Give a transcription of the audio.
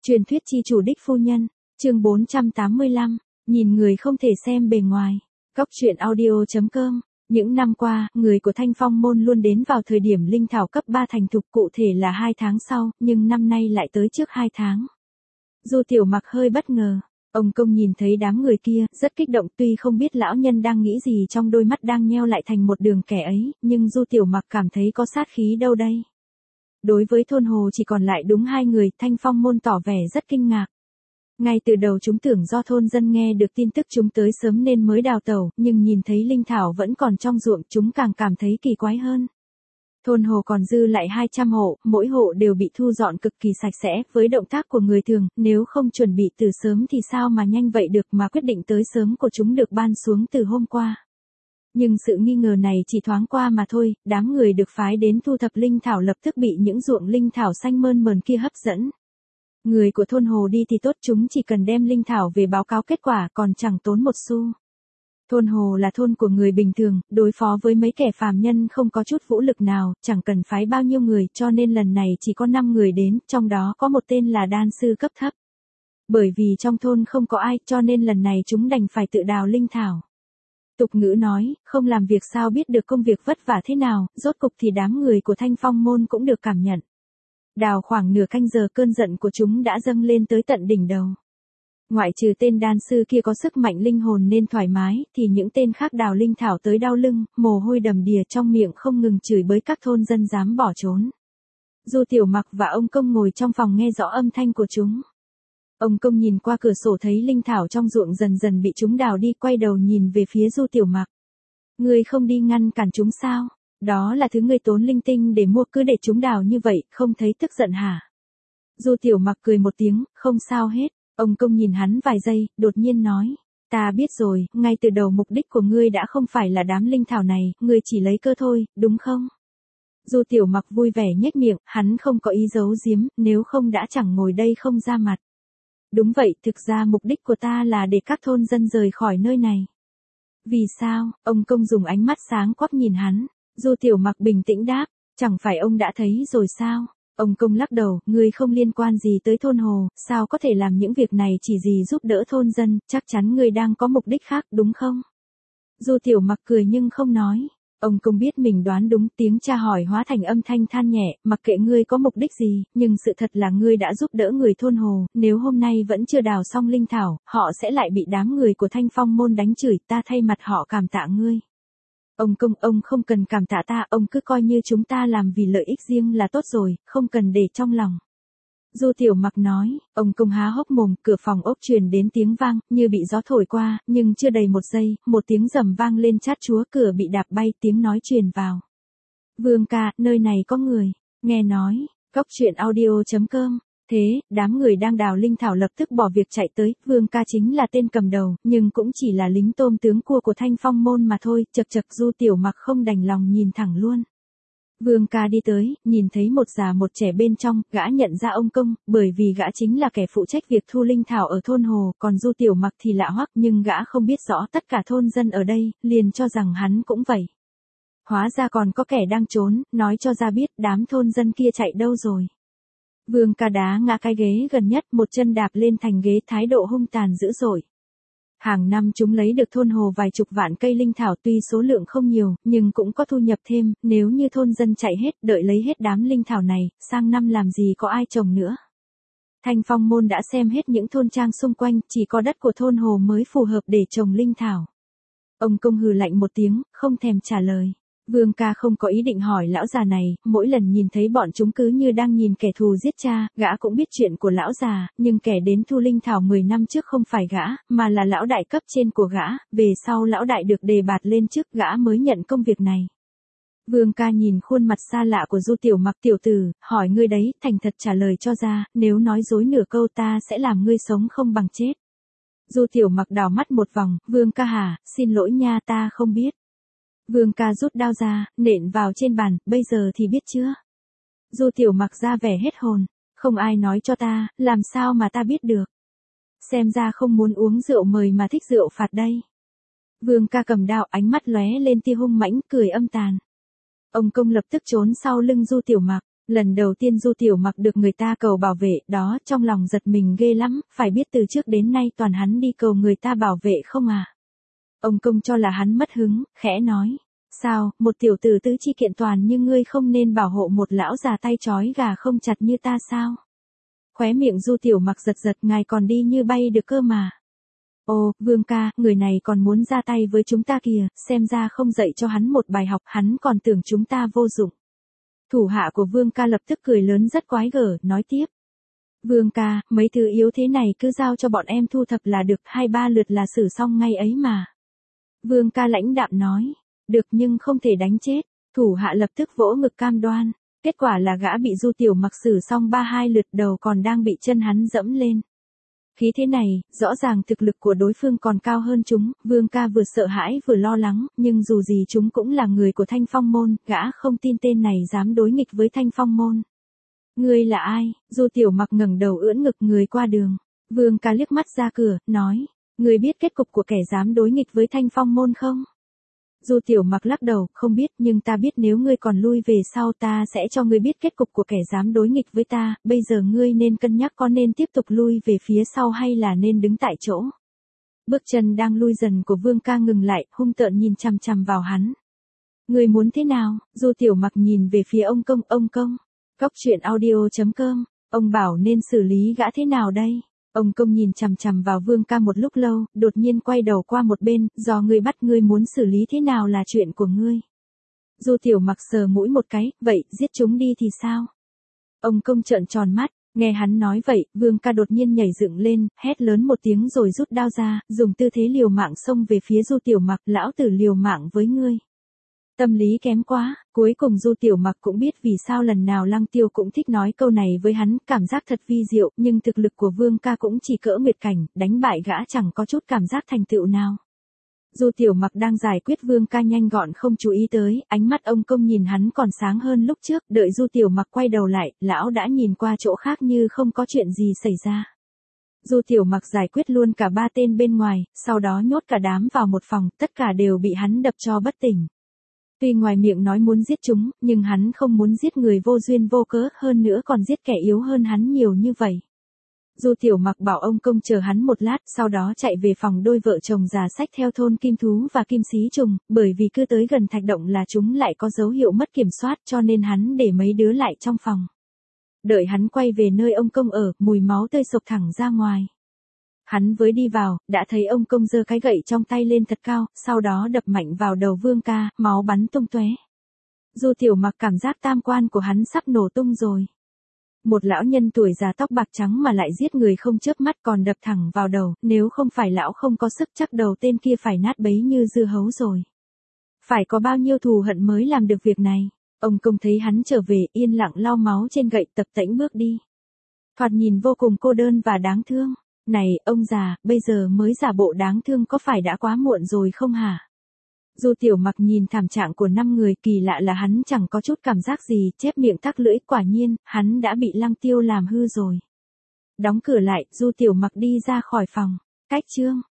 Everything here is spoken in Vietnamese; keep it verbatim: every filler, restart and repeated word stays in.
Truyền thuyết chi chủ đích phu nhân, chương bốn trăm tám mươi lăm, nhìn người không thể xem bề ngoài. Góc truyện audio chấm com. Những năm qua, người của Thanh Phong môn luôn đến vào thời điểm linh thảo cấp ba thành thục, cụ thể là hai tháng sau, nhưng năm nay lại tới trước hai tháng. Du Tiểu Mặc hơi bất ngờ. Ông công nhìn thấy đám người kia, rất kích động, tuy không biết lão nhân đang nghĩ gì trong đôi mắt đang nheo lại thành một đường kẻ ấy, nhưng Du Tiểu Mặc cảm thấy có sát khí đâu đây. Đối với thôn hồ chỉ còn lại đúng hai người, Thanh Phong môn tỏ vẻ rất kinh ngạc. Ngay từ đầu chúng tưởng do thôn dân nghe được tin tức chúng tới sớm nên mới đào tẩu, nhưng nhìn thấy linh thảo vẫn còn trong ruộng chúng càng cảm thấy kỳ quái hơn. Thôn hồ còn dư lại hai trăm hộ, mỗi hộ đều bị thu dọn cực kỳ sạch sẽ, với động tác của người thường, nếu không chuẩn bị từ sớm thì sao mà nhanh vậy được, mà quyết định tới sớm của chúng được ban xuống từ hôm qua. Nhưng sự nghi ngờ này chỉ thoáng qua mà thôi, đám người được phái đến thu thập linh thảo lập tức bị những ruộng linh thảo xanh mơn mởn kia hấp dẫn. Người của thôn hồ đi thì tốt, chúng chỉ cần đem linh thảo về báo cáo kết quả, còn chẳng tốn một xu. Thôn hồ là thôn của người bình thường, đối phó với mấy kẻ phàm nhân không có chút vũ lực nào, chẳng cần phái bao nhiêu người, cho nên lần này chỉ có năm người đến, trong đó có một tên là đan sư cấp thấp. Bởi vì trong thôn không có ai, cho nên lần này chúng đành phải tự đào linh thảo. Tục ngữ nói, không làm việc sao biết được công việc vất vả thế nào, rốt cục thì đám người của Thanh Phong môn cũng được cảm nhận. Đào khoảng nửa canh giờ, cơn giận của chúng đã dâng lên tới tận đỉnh đầu. Ngoại trừ tên đan sư kia có sức mạnh linh hồn nên thoải mái, thì những tên khác đào linh thảo tới đau lưng, mồ hôi đầm đìa, trong miệng không ngừng chửi bới các thôn dân dám bỏ trốn. Du Tiểu Mặc và ông công ngồi trong phòng nghe rõ âm thanh của chúng. Ông công nhìn qua cửa sổ thấy linh thảo trong ruộng dần dần bị chúng đào đi, quay đầu nhìn về phía Du Tiểu Mặc. Ngươi không đi ngăn cản chúng sao? Đó là thứ ngươi tốn linh tinh để mua, cứ để chúng đào như vậy, không thấy tức giận hả? Du Tiểu Mặc cười một tiếng, không sao hết. Ông công nhìn hắn vài giây, đột nhiên nói. Ta biết rồi, ngay từ đầu mục đích của ngươi đã không phải là đám linh thảo này, ngươi chỉ lấy cơ thôi, đúng không? Du Tiểu Mặc vui vẻ nhếch miệng, hắn không có ý giấu giếm, nếu không đã chẳng ngồi đây không ra mặt. Đúng vậy, thực ra mục đích của ta là để các thôn dân rời khỏi nơi này. Vì sao? Ông công dùng ánh mắt sáng quắc nhìn hắn. Du Tiểu Mặc bình tĩnh đáp, chẳng phải ông đã thấy rồi sao? Ông công lắc đầu, ngươi không liên quan gì tới thôn hồ, sao có thể làm những việc này, chỉ gì giúp đỡ thôn dân, chắc chắn ngươi đang có mục đích khác, đúng không? Du Tiểu Mặc cười nhưng không nói. Ông công biết mình đoán đúng, tiếng tra hỏi hóa thành âm thanh than nhẹ, mặc kệ ngươi có mục đích gì, nhưng sự thật là ngươi đã giúp đỡ người thôn hồ, nếu hôm nay vẫn chưa đào xong linh thảo, họ sẽ lại bị đám người của Thanh Phong môn đánh chửi, ta thay mặt họ cảm tạ ngươi. Ông công, ông không cần cảm tạ ta, ông cứ coi như chúng ta làm vì lợi ích riêng là tốt rồi, không cần để trong lòng. Du Tiểu Mặc nói, ông công há hốc mồm, cửa phòng ốc truyền đến tiếng vang, như bị gió thổi qua, nhưng chưa đầy một giây, một tiếng rầm vang lên chát chúa, cửa bị đạp bay, tiếng nói truyền vào. Vương ca, nơi này có người, nghe nói, góc truyện audio chấm com. Thế, đám người đang đào linh thảo lập tức bỏ việc chạy tới, Vương ca chính là tên cầm đầu, nhưng cũng chỉ là lính tôm tướng cua của Thanh Phong môn mà thôi, chật chật. Du Tiểu Mặc không đành lòng nhìn thẳng luôn. Vương ca đi tới, nhìn thấy một già một trẻ bên trong, gã nhận ra ông công, bởi vì gã chính là kẻ phụ trách việc thu linh thảo ở thôn hồ, còn Du Tiểu Mặc thì lạ hoắc, nhưng gã không biết rõ tất cả thôn dân ở đây, liền cho rằng hắn cũng vậy. Hóa ra còn có kẻ đang trốn, nói cho ra biết đám thôn dân kia chạy đâu rồi. Vương ca đá ngã cái ghế gần nhất, một chân đạp lên thành ghế, thái độ hung tàn dữ dội. Hàng năm chúng lấy được thôn hồ vài chục vạn cây linh thảo, tuy số lượng không nhiều, nhưng cũng có thu nhập thêm, nếu như thôn dân chạy hết, đợi lấy hết đám linh thảo này, sang năm làm gì có ai trồng nữa. Thanh Phong môn đã xem hết những thôn trang xung quanh, chỉ có đất của thôn hồ mới phù hợp để trồng linh thảo. Ông công hừ lạnh một tiếng, không thèm trả lời. Vương ca không có ý định hỏi lão già này, mỗi lần nhìn thấy bọn chúng cứ như đang nhìn kẻ thù giết cha, gã cũng biết chuyện của lão già, nhưng kẻ đến thu linh thảo mười năm trước không phải gã, mà là lão đại cấp trên của gã, về sau lão đại được đề bạt lên chức, gã mới nhận công việc này. Vương ca nhìn khuôn mặt xa lạ của Du Tiểu Mặc, tiểu tử, hỏi ngươi đấy, thành thật trả lời cho ra, nếu nói dối nửa câu ta sẽ làm ngươi sống không bằng chết. Du Tiểu Mặc đảo mắt một vòng, Vương ca hả, xin lỗi nha, ta không biết. Vương ca rút đao ra, nện vào trên bàn, bây giờ thì biết chưa? Du Tiểu Mặc ra vẻ hết hồn, không ai nói cho ta, làm sao mà ta biết được? Xem ra không muốn uống rượu mời mà thích rượu phạt đây. Vương ca cầm đao, ánh mắt lóe lên tia hung mãnh, cười âm tàn. Ông công lập tức trốn sau lưng Du Tiểu Mặc. Lần đầu tiên Du Tiểu Mặc được người ta cầu bảo vệ, đó trong lòng giật mình ghê lắm, phải biết từ trước đến nay toàn hắn đi cầu người ta bảo vệ không à. Ông Công cho là hắn mất hứng, khẽ nói, sao, một tiểu tử tứ chi kiện toàn như ngươi không nên bảo hộ một lão già tay trói gà không chặt như ta sao? Khóe miệng Du Tiểu Mặc giật giật, ngài còn đi như bay được cơ mà. Ồ, Vương ca, người này còn muốn ra tay với chúng ta kìa, xem ra không dạy cho hắn một bài học, hắn còn tưởng chúng ta vô dụng. Thủ hạ của Vương ca lập tức cười lớn rất quái gở, nói tiếp. Vương ca, mấy thứ yếu thế này cứ giao cho bọn em thu thập là được, hai ba lượt là xử xong ngay ấy mà. Vương ca lãnh đạm nói, được nhưng không thể đánh chết. Thủ hạ lập tức vỗ ngực cam đoan. Kết quả là gã bị Du Tiểu Mặc xử xong ba hai lượt, đầu còn đang bị chân hắn dẫm lên. Khí thế này, rõ ràng thực lực của đối phương còn cao hơn chúng, Vương ca vừa sợ hãi vừa lo lắng, nhưng dù gì chúng cũng là người của Thanh Phong môn, gã không tin tên này dám đối nghịch với Thanh Phong môn. Ngươi là ai? Du Tiểu Mặc ngẩng đầu ưỡn ngực người qua đường. Vương ca liếc mắt ra cửa, nói, ngươi biết kết cục của kẻ dám đối nghịch với Thanh Phong môn không? Du Tiểu Mặc lắc đầu, không biết, nhưng ta biết nếu ngươi còn lui về sau ta sẽ cho ngươi biết kết cục của kẻ dám đối nghịch với ta, bây giờ ngươi nên cân nhắc có nên tiếp tục lui về phía sau hay là nên đứng tại chỗ. Bước chân đang lui dần của Vương ca ngừng lại, hung tợn nhìn chằm chằm vào hắn. Ngươi muốn thế nào? Du Tiểu Mặc nhìn về phía ông Công, ông Công. Cóc truyện audio chấm com, ông bảo nên xử lý gã thế nào đây? Ông Công nhìn chằm chằm vào Vương ca một lúc lâu, đột nhiên quay đầu qua một bên, do ngươi bắt ngươi muốn xử lý thế nào là chuyện của ngươi. Du Tiểu Mặc sờ mũi một cái, vậy, giết chúng đi thì sao? Ông Công trợn tròn mắt, nghe hắn nói vậy, Vương ca đột nhiên nhảy dựng lên, hét lớn một tiếng rồi rút đao ra, dùng tư thế liều mạng xông về phía Du Tiểu Mặc, lão tử liều mạng với ngươi. Tâm lý kém quá, cuối cùng Du Tiểu Mặc cũng biết vì sao lần nào Lăng Tiêu cũng thích nói câu này với hắn, cảm giác thật vi diệu, nhưng thực lực của Vương ca cũng chỉ cỡ nguyệt cảnh, đánh bại gã chẳng có chút cảm giác thành tựu nào. Du Tiểu Mặc đang giải quyết Vương ca nhanh gọn không chú ý tới, ánh mắt ông Công nhìn hắn còn sáng hơn lúc trước, đợi Du Tiểu Mặc quay đầu lại, lão đã nhìn qua chỗ khác như không có chuyện gì xảy ra. Du Tiểu Mặc giải quyết luôn cả ba tên bên ngoài, sau đó nhốt cả đám vào một phòng, tất cả đều bị hắn đập cho bất tỉnh. Tuy ngoài miệng nói muốn giết chúng, nhưng hắn không muốn giết người vô duyên vô cớ, hơn nữa còn giết kẻ yếu hơn hắn nhiều như vậy. Du Tiểu Mặc bảo ông Công chờ hắn một lát, sau đó chạy về phòng đôi vợ chồng già xách theo thôn Kim Thú và Kim Xí Trùng, bởi vì cứ tới gần thạch động là chúng lại có dấu hiệu mất kiểm soát cho nên hắn để mấy đứa lại trong phòng. Đợi hắn quay về nơi ông Công ở, mùi máu tươi sộc thẳng ra ngoài. Hắn với đi vào, đã thấy ông Công giơ cái gậy trong tay lên thật cao, sau đó đập mạnh vào đầu Vương ca, máu bắn tung tóe. Du Tiểu Mặc cảm giác tam quan của hắn sắp nổ tung rồi. Một lão nhân tuổi già tóc bạc trắng mà lại giết người không chớp mắt còn đập thẳng vào đầu, nếu không phải lão không có sức chắc đầu tên kia phải nát bấy như dưa hấu rồi. Phải có bao nhiêu thù hận mới làm được việc này. Ông Công thấy hắn trở về, yên lặng lau máu trên gậy, tập tễnh bước đi. Thoạt nhìn vô cùng cô đơn và đáng thương. Này, ông già, bây giờ mới giả bộ đáng thương có phải đã quá muộn rồi không hả? Du Tiểu Mặc nhìn thảm trạng của năm người, kỳ lạ là hắn chẳng có chút cảm giác gì, chép miệng tắc lưỡi, quả nhiên, hắn đã bị Lăng Tiêu làm hư rồi. Đóng cửa lại, Du Tiểu Mặc đi ra khỏi phòng. Cách chương